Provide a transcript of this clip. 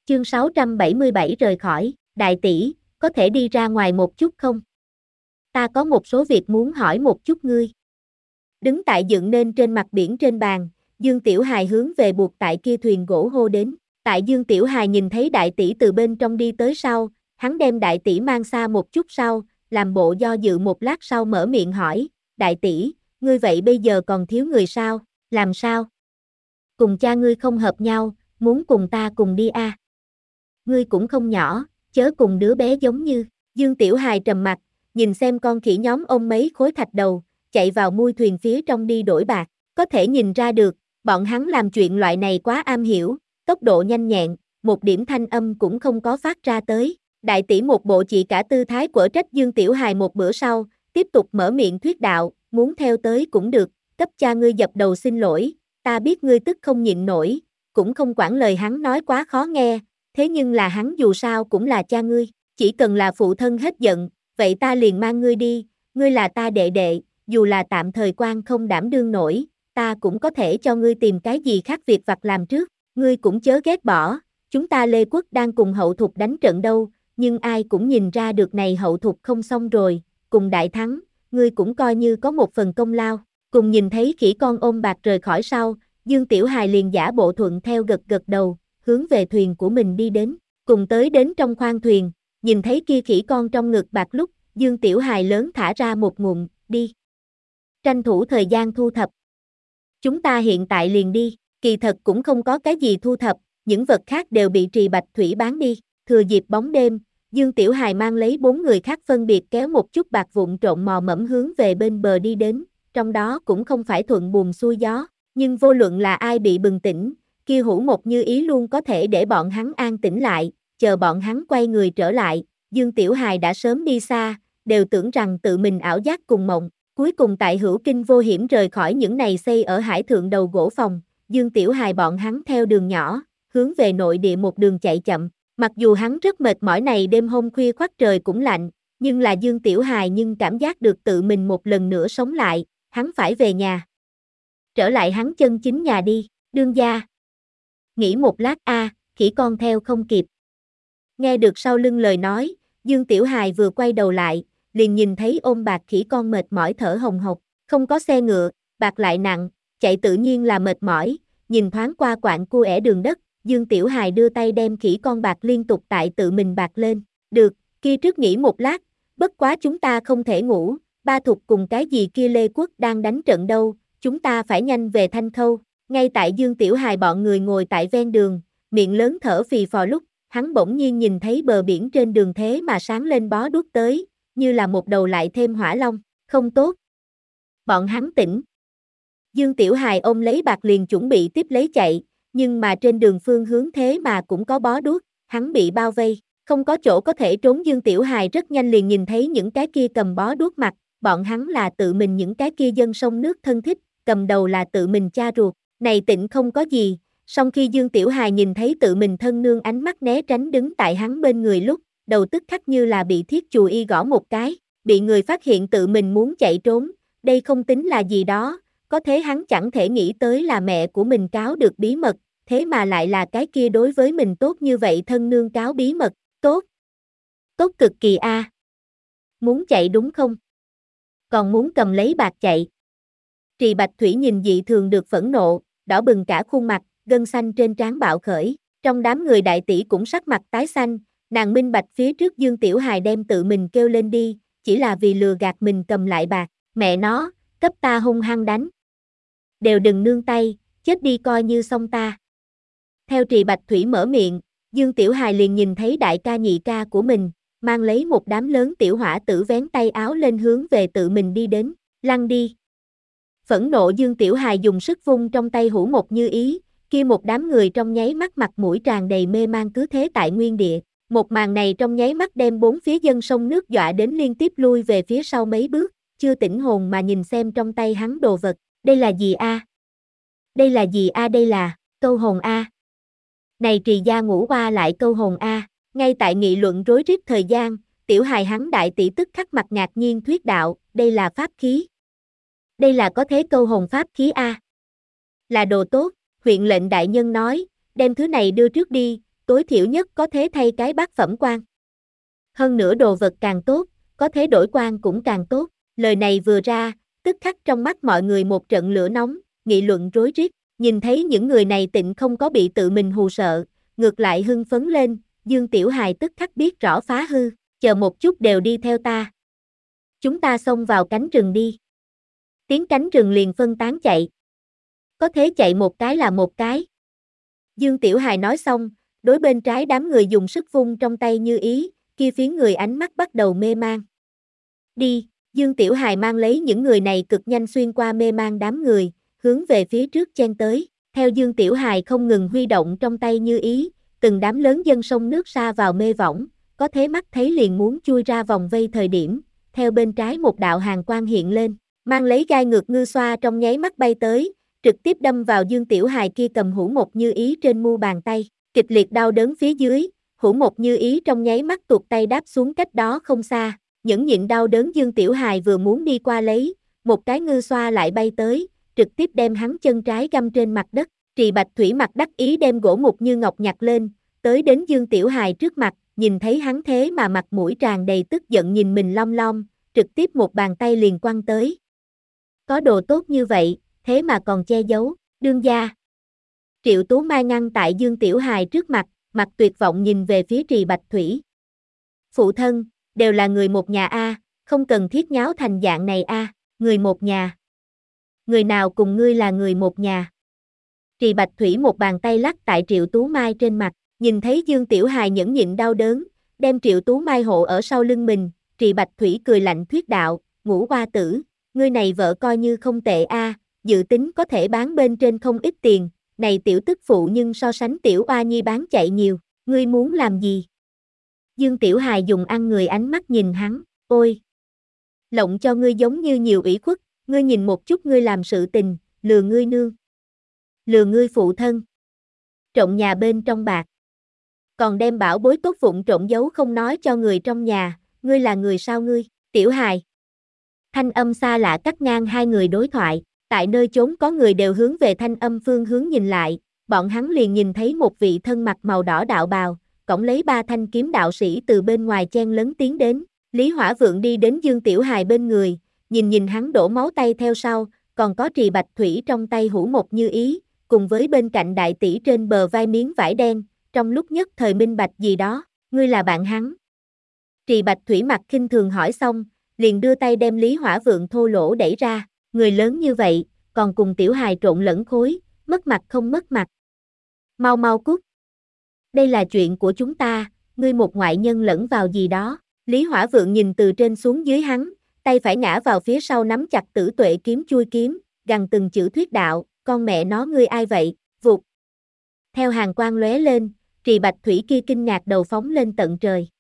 Chương 677 rời khỏi, đại tỷ, có thể đi ra ngoài một chút không? Ta có một số việc muốn hỏi một chút ngươi. Đứng tại dựng nên trên mặt biển trên bàn, Dương Tiểu Hài hướng về buộc tại kia thuyền gỗ hô đến. Tại Dương Tiểu Hài nhìn thấy đại tỷ từ bên trong đi tới sau, hắn đem đại tỷ mang xa một chút sau, làm bộ do dự một lát sau mở miệng hỏi, đại tỷ, ngươi vậy bây giờ còn thiếu người sao, làm sao? Cùng cha ngươi không hợp nhau, muốn cùng ta cùng đi à? Ngươi cũng không nhỏ, chớ cùng đứa bé giống như, Dương Tiểu Hài trầm mặt, nhìn xem con khỉ nhóm ôm mấy khối thạch đầu, chạy vào mui thuyền phía trong đi đổi bạc, có thể nhìn ra được, bọn hắn làm chuyện loại này quá am hiểu, tốc độ nhanh nhẹn, một điểm thanh âm cũng không có phát ra tới. Đại tỷ một bộ chị cả tư thái quở trách Dương Tiểu Hài một bữa sau, tiếp tục mở miệng thuyết đạo, muốn theo tới cũng được, cấp cha ngươi dập đầu xin lỗi, ta biết ngươi tức không nhịn nổi, cũng không quản lời hắn nói quá khó nghe, thế nhưng là hắn dù sao cũng là cha ngươi, chỉ cần là phụ thân hết giận, vậy ta liền mang ngươi đi, ngươi là ta đệ đệ, dù là tạm thời quan không đảm đương nổi, ta cũng có thể cho ngươi tìm cái gì khác việc vặt làm trước, ngươi cũng chớ ghét bỏ, chúng ta Lê Quốc đang cùng Hậu Thục đánh trận đâu, nhưng ai cũng nhìn ra được này Hậu Thục không xong rồi, cùng đại thắng, ngươi cũng coi như có một phần công lao, cùng nhìn thấy khỉ con ôm bạc rời khỏi sau, Dương Tiểu Hài liền giả bộ thuận theo gật gật đầu, hướng về thuyền của mình đi đến, cùng tới đến trong khoang thuyền, nhìn thấy kia khỉ con trong ngực bạc lúc, Dương Tiểu Hài lớn thả ra một ngụm, đi. Tranh thủ thời gian thu thập. Chúng ta hiện tại liền đi, kỳ thật cũng không có cái gì thu thập, những vật khác đều bị Trì Bạch Thủy bán đi, thừa dịp bóng đêm, Dương Tiểu Hài mang lấy 4 người khác phân biệt kéo một chút bạc vụn trộn mò mẫm hướng về bên bờ đi đến, trong đó cũng không phải thuận buồm xuôi gió, nhưng vô luận là ai bị bừng tỉnh, kia hữu một như ý luôn có thể để bọn hắn an tĩnh lại, chờ bọn hắn quay người trở lại, Dương Tiểu Hài đã sớm đi xa, đều tưởng rằng tự mình ảo giác cùng mộng, cuối cùng tại hữu kinh vô hiểm rời khỏi những này xây ở hải thượng đầu gỗ phòng, Dương Tiểu Hài bọn hắn theo đường nhỏ, hướng về nội địa một đường chạy chậm, mặc dù hắn rất mệt mỏi này đêm hôm khuya khoắt trời cũng lạnh, nhưng là Dương Tiểu Hài nhưng cảm giác được tự mình một lần nữa sống lại, hắn phải về nhà. Trở lại hắn chân chính nhà đi, đương gia. Nghĩ một lát khỉ con theo không kịp. Nghe được sau lưng lời nói, Dương Tiểu Hài vừa quay đầu lại, liền nhìn thấy ôm bạc khỉ con mệt mỏi thở hồng hộc, không có xe ngựa, bạc lại nặng, chạy tự nhiên là mệt mỏi, nhìn thoáng qua quạng cua ẻ đường đất, Dương Tiểu Hài đưa tay đem khỉ con bạc liên tục tại tự mình bạc lên, được, kia trước nghỉ một lát, bất quá chúng ta không thể ngủ, ba Thục cùng cái gì kia Lê Quốc đang đánh trận đâu, chúng ta phải nhanh về Thanh Khâu, ngay tại Dương Tiểu Hài bọn người ngồi tại ven đường, miệng lớn thở phì phò lúc, hắn bỗng nhiên nhìn thấy bờ biển trên đường thế mà sáng lên bó đuốc tới, như là một đầu lại thêm hỏa long, không tốt. Bọn hắn tỉnh. Dương Tiểu Hài ôm lấy bạc liền chuẩn bị tiếp lấy chạy, nhưng mà trên đường phương hướng thế mà cũng có bó đuốc, hắn bị bao vây, không có chỗ có thể trốn. Dương Tiểu Hài rất nhanh liền nhìn thấy những cái kia cầm bó đuốc mặt, bọn hắn là tự mình những cái kia dân sông nước thân thích, cầm đầu là tự mình cha ruột, này Tịnh không có gì, song khi Dương Tiểu Hài nhìn thấy tự mình thân nương ánh mắt né tránh đứng tại hắn bên người lúc, đầu tức khắc như là bị thiết chùi y gõ một cái, bị người phát hiện tự mình muốn chạy trốn, đây không tính là gì đó, có thế hắn chẳng thể nghĩ tới là mẹ của mình cáo được bí mật, thế mà lại là cái kia đối với mình tốt như vậy thân nương cáo bí mật, tốt. Tốt cực kỳ a. Muốn chạy đúng không? Còn muốn cầm lấy bạc chạy. Trì Bạch Thủy nhìn dị thường được phẫn nộ, đỏ bừng cả khuôn mặt, gân xanh trên trán bạo khởi, trong đám người đại tỷ cũng sắc mặt tái xanh, nàng minh bạch phía trước Dương Tiểu Hài đem tự mình kêu lên đi, chỉ là vì lừa gạt mình cầm lại bạc, mẹ nó, cấp ta hung hăng đánh. Đều đừng nương tay, chết đi coi như xong ta. Theo Trì Bạch Thủy mở miệng, Dương Tiểu Hài liền nhìn thấy đại ca nhị ca của mình, mang lấy một đám lớn tiểu hỏa tử vén tay áo lên hướng về tự mình đi đến, lăn đi. Phẫn nộ Dương Tiểu Hài dùng sức vung trong tay hũ một như ý, kia một đám người trong nháy mắt mặt mũi tràn đầy mê man cứ thế tại nguyên địa. Một màn này trong nháy mắt đem bốn phía dân sông nước dọa đến liên tiếp lui về phía sau mấy bước, chưa tỉnh hồn mà nhìn xem trong tay hắn đồ vật, đây là gì a? Đây là gì a? Đây là câu hồn a. Này Trì gia ngũ oa lại câu hồn a, ngay tại nghị luận rối rít thời gian, Tiểu Hài hắn đại tỷ tức khắc mặt ngạc nhiên thuyết đạo, đây là pháp khí. Đây là có thế câu hồn pháp khí a. Là đồ tốt, huyện lệnh đại nhân nói, đem thứ này đưa trước đi, tối thiểu nhất có thể thay cái bát phẩm quan. Hơn nữa đồ vật càng tốt, có thể đổi quan cũng càng tốt. Lời này vừa ra, tức khắc trong mắt mọi người một trận lửa nóng, nghị luận rối rít. Nhìn thấy những người này tịnh không có bị tự mình hù sợ, ngược lại hưng phấn lên, Dương Tiểu Hài tức khắc biết rõ phá hư, chờ một chút đều đi theo ta. Chúng ta xông vào cánh rừng đi. Tiếng cánh rừng liền phân tán chạy. Có thế chạy một cái là một cái. Dương Tiểu Hài nói xong, đối bên trái đám người dùng sức vung trong tay như ý, kia phiến người ánh mắt bắt đầu mê man. Đi, Dương Tiểu Hài mang lấy những người này cực nhanh xuyên qua mê man đám người, hướng về phía trước chen tới. Theo Dương Tiểu Hài không ngừng huy động trong tay như ý, từng đám lớn dân sông nước sa vào mê võng, có thế mắt thấy liền muốn chui ra vòng vây thời điểm, theo bên trái một đạo hàn quang hiện lên, mang lấy gai ngược ngư xoa trong nháy mắt bay tới, trực tiếp đâm vào Dương Tiểu Hài kia cầm hũ một như ý trên mu bàn tay, kịch liệt đau đớn phía dưới, hũ một như ý trong nháy mắt tuột tay đáp xuống cách đó không xa, những nhịn đau đớn Dương Tiểu Hài vừa muốn đi qua lấy, một cái ngư xoa lại bay tới, trực tiếp đem hắn chân trái găm trên mặt đất. Trì Bạch Thủy mặt đắc ý đem gỗ mục như ngọc nhặt lên, tới đến Dương Tiểu Hài trước mặt, nhìn thấy hắn thế mà mặt mũi tràn đầy tức giận nhìn mình lom lom, trực tiếp một bàn tay liền quăng tới. Có đồ tốt như vậy, thế mà còn che giấu, đương gia. Triệu Tú Mai ngăn tại Dương Tiểu Hài trước mặt, mặt tuyệt vọng nhìn về phía Trì Bạch Thủy. Phụ thân, đều là người một nhà a, không cần thiết nháo thành dạng này a, người một nhà. Người nào cùng ngươi là người một nhà? Trì Bạch Thủy một bàn tay lắc tại Triệu Tú Mai trên mặt, nhìn thấy Dương Tiểu Hài nhẫn nhịn đau đớn, đem Triệu Tú Mai hộ ở sau lưng mình, Trì Bạch Thủy cười lạnh thuyết đạo, Ngũ Hoa Tử, ngươi này vợ coi như không tệ a, dự tính có thể bán bên trên không ít tiền, này tiểu tức phụ nhưng so sánh tiểu oa nhi bán chạy nhiều, ngươi muốn làm gì? Dương Tiểu Hài dùng ăn người ánh mắt nhìn hắn, ôi! Lộng cho ngươi giống như nhiều ủy khuất, ngươi nhìn một chút ngươi làm sự tình, lừa ngươi nương. Lừa ngươi phụ thân. Trộm nhà bên trong bạc. Còn đem bảo bối tốt vụn trộm giấu không nói cho người trong nhà, ngươi là người sao ngươi, Tiểu Hài. Thanh âm xa lạ cắt ngang hai người đối thoại, tại nơi chốn có người đều hướng về thanh âm phương hướng nhìn lại, bọn hắn liền nhìn thấy một vị thân mặc màu đỏ đạo bào, cõng lấy ba thanh kiếm đạo sĩ từ bên ngoài chen lấn tiến đến, Lý Hỏa Vượng đi đến Dương Tiểu Hài bên người, nhìn hắn đổ máu tay theo sau, còn có Trì Bạch Thủy trong tay hũ một như ý, cùng với bên cạnh đại tỷ trên bờ vai miếng vải đen, trong lúc nhất thời minh bạch gì đó, ngươi là bạn hắn. Trì Bạch Thủy mặt khinh thường hỏi xong, liền đưa tay đem Lý Hỏa Vượng thô lỗ đẩy ra, người lớn như vậy, còn cùng Tiểu Hài trộn lẫn khối, mất mặt không mất mặt. Mau mau cút. Đây là chuyện của chúng ta, ngươi một ngoại nhân lẫn vào gì đó. Lý Hỏa Vượng nhìn từ trên xuống dưới hắn, tay phải ngã vào phía sau nắm chặt Tử Tuệ kiếm chui kiếm, gằn từng chữ thuyết đạo, con mẹ nó ngươi ai vậy, vụt. Theo hàn quang lóe lên, Trì Bạch Thủy kia kinh ngạc đầu phóng lên tận trời.